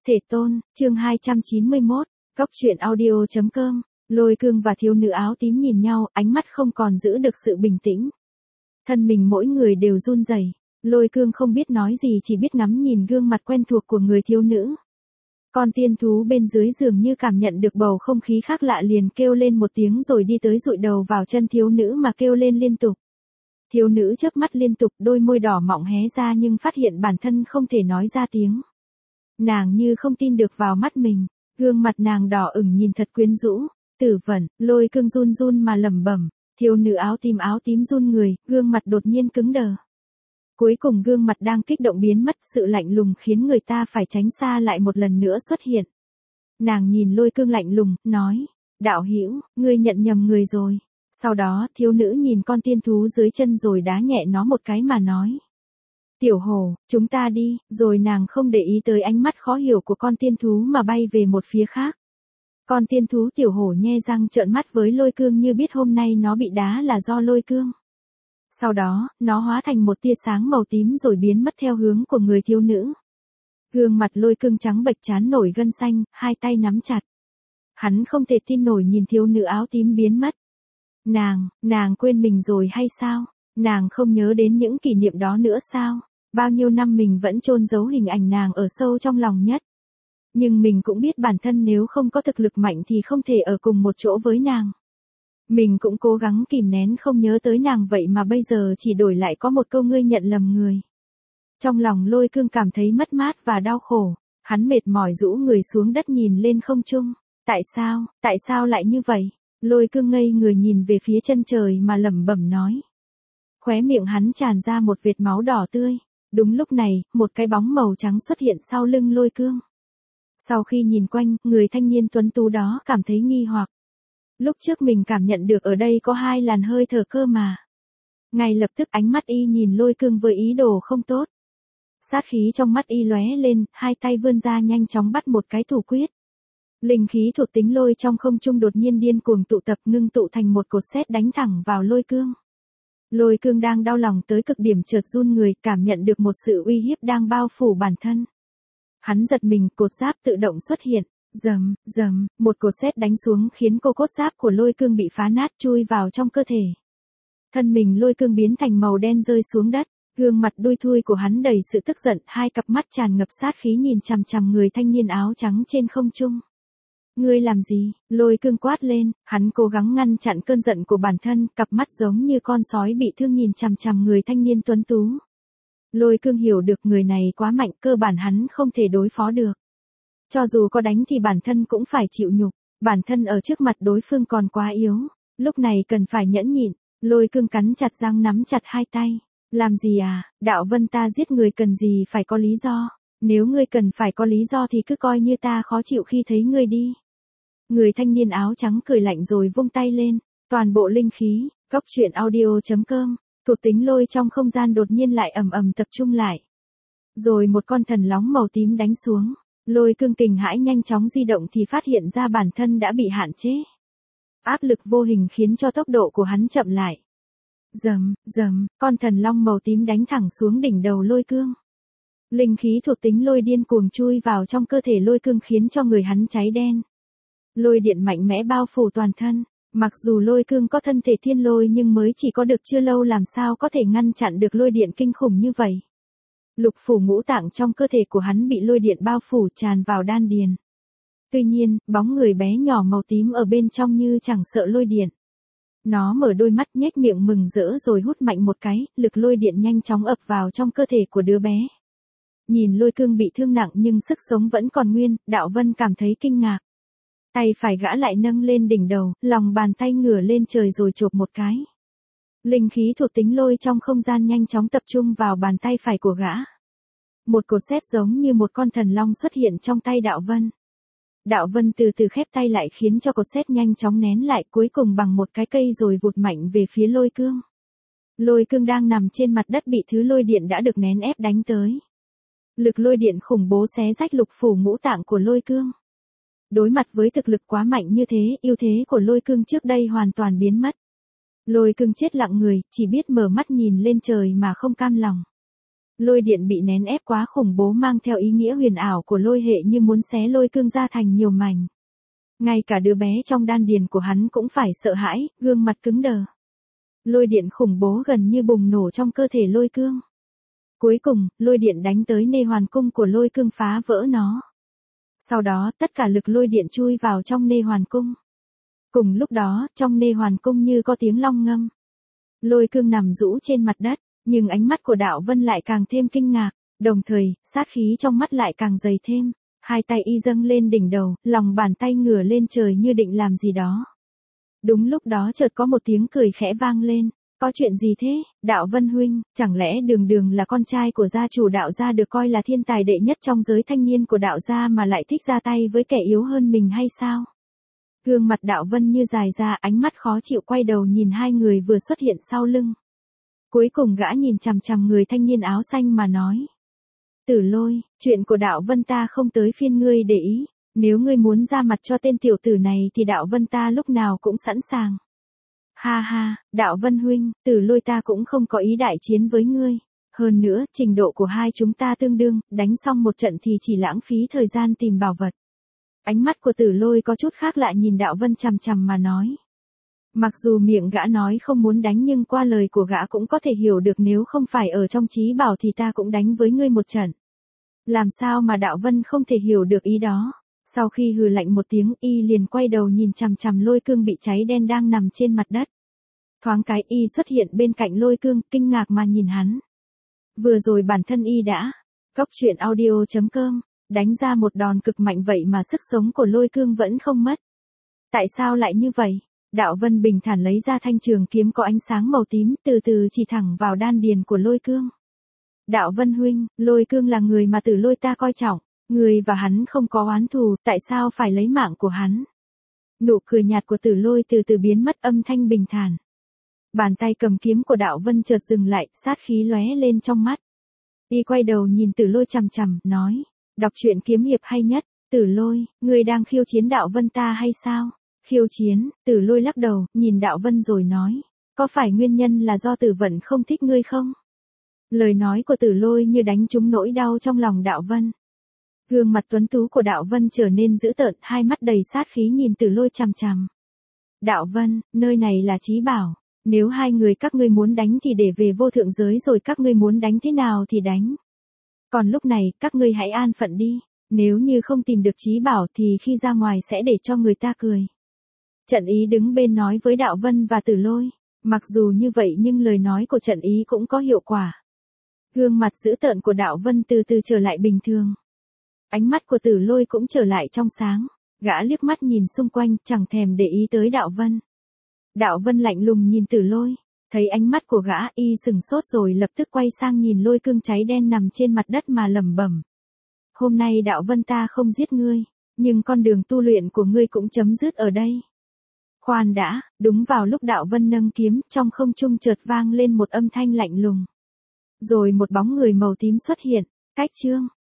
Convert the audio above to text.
Thể tôn, chương 291, Cốc truyện audio.com, Lôi Cương và thiếu nữ áo tím nhìn nhau, ánh mắt không còn giữ được sự bình tĩnh. Thân mình mỗi người đều run rẩy. Lôi Cương không biết nói gì, chỉ biết ngắm nhìn gương mặt quen thuộc của người thiếu nữ. Con tiên thú bên dưới dường như cảm nhận được bầu không khí khác lạ, liền kêu lên một tiếng rồi đi tới dụi đầu vào chân thiếu nữ mà kêu lên liên tục. Thiếu nữ chớp mắt liên tục, đôi môi đỏ mọng hé ra nhưng phát hiện bản thân không thể nói ra tiếng. Nàng như không tin được vào mắt mình, gương mặt nàng đỏ ửng nhìn thật quyến rũ. Tử Vận, Lôi Cương run run mà lẩm bẩm. Thiếu nữ áo tím run người, gương mặt đột nhiên cứng đờ. Cuối cùng gương mặt đang kích động biến mất, sự lạnh lùng khiến người ta phải tránh xa lại một lần nữa xuất hiện. Nàng nhìn Lôi Cương lạnh lùng, nói, đạo hữu, ngươi nhận nhầm người rồi. Sau đó, thiếu nữ nhìn con tiên thú dưới chân rồi đá nhẹ nó một cái mà nói. Tiểu hổ, chúng ta đi, rồi nàng không để ý tới ánh mắt khó hiểu của con tiên thú mà bay về một phía khác. Con tiên thú tiểu hổ nhe răng trợn mắt với Lôi Cương như biết hôm nay nó bị đá là do Lôi Cương. Sau đó, nó hóa thành một tia sáng màu tím rồi biến mất theo hướng của người thiếu nữ. Gương mặt Lôi Cương trắng bệch trán nổi gân xanh, hai tay nắm chặt. Hắn không thể tin nổi nhìn thiếu nữ áo tím biến mất. Nàng quên mình rồi hay sao? Nàng không nhớ đến những kỷ niệm đó nữa sao? Bao nhiêu năm mình vẫn chôn giấu hình ảnh nàng ở sâu trong lòng nhất. Nhưng mình cũng biết bản thân nếu không có thực lực mạnh thì không thể ở cùng một chỗ với nàng. Mình cũng cố gắng kìm nén không nhớ tới nàng, vậy mà bây giờ chỉ đổi lại có một câu ngươi nhận lầm người. Trong lòng Lôi Cương cảm thấy mất mát và đau khổ, hắn mệt mỏi rũ người xuống đất nhìn lên không trung. Tại sao lại như vậy? Lôi Cương ngây người nhìn về phía chân trời mà lẩm bẩm nói. Khóe miệng hắn tràn ra một vệt máu đỏ tươi. Đúng lúc này, một cái bóng màu trắng xuất hiện sau lưng Lôi Cương. Sau khi nhìn quanh, người thanh niên tuấn tú đó cảm thấy nghi hoặc. Lúc trước mình cảm nhận được ở đây có hai làn hơi thở cơ mà. Ngay lập tức ánh mắt y nhìn Lôi Cương với ý đồ không tốt. Sát khí trong mắt y lóe lên, hai tay vươn ra nhanh chóng bắt một cái thủ quyết. Linh khí thuộc tính lôi trong không trung đột nhiên điên cuồng tụ tập, ngưng tụ thành một cột sét đánh thẳng vào Lôi Cương. Lôi Cương đang đau lòng tới cực điểm chợt run người, cảm nhận được một sự uy hiếp đang bao phủ bản thân. Hắn giật mình, cột giáp tự động xuất hiện. Rầm, một cột sét đánh xuống khiến cốt giáp của Lôi Cương bị phá nát chui vào trong cơ thể. Thân mình Lôi Cương biến thành màu đen rơi xuống đất, gương mặt đui thui của hắn đầy sự tức giận, hai cặp mắt tràn ngập sát khí nhìn chằm chằm người thanh niên áo trắng trên không trung. Ngươi làm gì? Lôi Cương quát lên, hắn cố gắng ngăn chặn cơn giận của bản thân, cặp mắt giống như con sói bị thương nhìn chằm chằm người thanh niên tuấn tú. Lôi Cương hiểu được người này quá mạnh, cơ bản hắn không thể đối phó được. Cho dù có đánh thì bản thân cũng phải chịu nhục, bản thân ở trước mặt đối phương còn quá yếu, lúc này cần phải nhẫn nhịn. Lôi Cương cắn chặt răng nắm chặt hai tay. Làm gì à, Đạo Vân, ta giết người cần gì phải có lý do, nếu ngươi cần phải có lý do thì cứ coi như ta khó chịu khi thấy ngươi đi. Người thanh niên áo trắng cười lạnh rồi vung tay lên, toàn bộ linh khí, Cốc truyện audio.com, thuộc tính lôi trong không gian đột nhiên lại ầm ầm tập trung lại. Rồi một con thần lóng màu tím đánh xuống. Lôi Cương kinh hãi nhanh chóng di động thì phát hiện ra bản thân đã bị hạn chế. Áp lực vô hình khiến cho tốc độ của hắn chậm lại. Rầm, con thần long màu tím đánh thẳng xuống đỉnh đầu Lôi Cương. Linh khí thuộc tính lôi điên cuồng chui vào trong cơ thể Lôi Cương khiến cho người hắn cháy đen. Lôi điện mạnh mẽ bao phủ toàn thân. Mặc dù Lôi Cương có thân thể thiên lôi nhưng mới chỉ có được chưa lâu, làm sao có thể ngăn chặn được lôi điện kinh khủng như vậy. Lục phủ ngũ tạng trong cơ thể của hắn bị lôi điện bao phủ tràn vào đan điền. Tuy nhiên, bóng người bé nhỏ màu tím ở bên trong như chẳng sợ lôi điện. Nó mở đôi mắt nhếch miệng mừng rỡ rồi hút mạnh một cái, lực lôi điện nhanh chóng ập vào trong cơ thể của đứa bé. Nhìn Lôi Cương bị thương nặng nhưng sức sống vẫn còn nguyên, Đạo Vân cảm thấy kinh ngạc. Tay phải gã lại nâng lên đỉnh đầu, lòng bàn tay ngửa lên trời rồi chộp một cái. Linh khí thuộc tính lôi trong không gian nhanh chóng tập trung vào bàn tay phải của gã. Một cột sét giống như một con thần long xuất hiện trong tay Đạo Vân. Đạo Vân từ từ khép tay lại khiến cho cột sét nhanh chóng nén lại, cuối cùng bằng một cái cây rồi vụt mạnh về phía Lôi Cương. Lôi Cương đang nằm trên mặt đất bị thứ lôi điện đã được nén ép đánh tới. Lực lôi điện khủng bố xé rách lục phủ ngũ tạng của Lôi Cương. Đối mặt với thực lực quá mạnh như thế, ưu thế của Lôi Cương trước đây hoàn toàn biến mất. Lôi Cương chết lặng người, chỉ biết mở mắt nhìn lên trời mà không cam lòng. Lôi điện bị nén ép quá khủng bố mang theo ý nghĩa huyền ảo của lôi hệ như muốn xé lôi cương ra thành nhiều mảnh. Ngay cả đứa bé trong đan điền của hắn cũng phải sợ hãi, gương mặt cứng đờ. Lôi điện khủng bố gần như bùng nổ trong cơ thể lôi cương. Cuối cùng, lôi điện đánh tới nê hoàn cung của lôi cương phá vỡ nó. Sau đó, tất cả lực lôi điện chui vào trong nê hoàn cung. Cùng lúc đó, trong nê hoàn cung như có tiếng long ngâm. Lôi cương nằm rũ trên mặt đất, nhưng ánh mắt của Đạo Vân lại càng thêm kinh ngạc, đồng thời, sát khí trong mắt lại càng dày thêm. Hai tay y dâng lên đỉnh đầu, lòng bàn tay ngửa lên trời như định làm gì đó. Đúng lúc đó chợt có một tiếng cười khẽ vang lên. Có chuyện gì thế, Đạo Vân huynh, chẳng lẽ Đường Đường là con trai của gia chủ Đạo gia được coi là thiên tài đệ nhất trong giới thanh niên của Đạo gia mà lại thích ra tay với kẻ yếu hơn mình hay sao? Gương mặt Đạo Vân như dài ra, ánh mắt khó chịu quay đầu nhìn hai người vừa xuất hiện sau lưng. Cuối cùng gã nhìn chằm chằm người thanh niên áo xanh mà nói. Tử Lôi, chuyện của Đạo Vân ta không tới phiên ngươi để ý, nếu ngươi muốn ra mặt cho tên tiểu tử này thì Đạo Vân ta lúc nào cũng sẵn sàng. Ha ha, Đạo Vân huynh, Tử Lôi ta cũng không có ý đại chiến với ngươi. Hơn nữa, trình độ của hai chúng ta tương đương, đánh xong một trận thì chỉ lãng phí thời gian tìm bảo vật. Ánh mắt của Tử Lôi có chút khác lạ nhìn Đạo Vân chằm chằm mà nói. Mặc dù miệng gã nói không muốn đánh nhưng qua lời của gã cũng có thể hiểu được nếu không phải ở trong trí bảo thì ta cũng đánh với ngươi một trận. Làm sao mà Đạo Vân không thể hiểu được ý đó. Sau khi hừ lạnh một tiếng y liền quay đầu nhìn chằm chằm lôi cương bị cháy đen đang nằm trên mặt đất. Thoáng cái y xuất hiện bên cạnh lôi cương, kinh ngạc mà nhìn hắn. Vừa rồi bản thân y đã, Cốc Truyện Audio.com, đánh ra một đòn cực mạnh vậy mà sức sống của lôi cương vẫn không mất. Tại sao lại như vậy? Đạo Vân bình thản lấy ra thanh trường kiếm có ánh sáng màu tím từ từ chỉ thẳng vào đan điền của lôi cương. Đạo Vân huynh, lôi cương là người mà Tử Lôi ta coi trọng. Người và hắn không có oán thù, tại sao phải lấy mạng của hắn? Nụ cười nhạt của Tử Lôi từ từ biến mất, âm thanh bình thản. Bàn tay cầm kiếm của Đạo Vân chợt dừng lại, sát khí lóe lên trong mắt. Y quay đầu nhìn Tử Lôi chằm chằm, nói, đọc truyện kiếm hiệp hay nhất, Tử Lôi, ngươi đang khiêu chiến Đạo Vân ta hay sao? Khiêu chiến, Tử Lôi lắc đầu, nhìn Đạo Vân rồi nói, có phải nguyên nhân là do Tử Vận không thích ngươi không? Lời nói của Tử Lôi như đánh trúng nỗi đau trong lòng Đạo Vân. Gương mặt tuấn tú của Đạo Vân trở nên dữ tợn, hai mắt đầy sát khí nhìn Tử Lôi chằm chằm. Đạo Vân, nơi này là trí bảo, nếu hai người các ngươi muốn đánh thì để về vô thượng giới rồi các ngươi muốn đánh thế nào thì đánh. Còn lúc này, các ngươi hãy an phận đi, nếu như không tìm được trí bảo thì khi ra ngoài sẽ để cho người ta cười. Trận Ý đứng bên nói với Đạo Vân và Tử Lôi, mặc dù như vậy nhưng lời nói của Trận Ý cũng có hiệu quả. Gương mặt dữ tợn của Đạo Vân từ từ trở lại bình thường. Ánh mắt của Tử Lôi cũng trở lại trong sáng, gã liếc mắt nhìn xung quanh, chẳng thèm để ý tới Đạo Vân. Đạo Vân lạnh lùng nhìn Tử Lôi, thấy ánh mắt của gã y sừng sốt rồi lập tức quay sang nhìn lôi cương cháy đen nằm trên mặt đất mà lẩm bẩm. Hôm nay Đạo Vân ta không giết ngươi, nhưng con đường tu luyện của ngươi cũng chấm dứt ở đây. Khoan đã, đúng vào lúc Đạo Vân nâng kiếm, trong không trung chợt vang lên một âm thanh lạnh lùng. Rồi một bóng người màu tím xuất hiện, cách chương.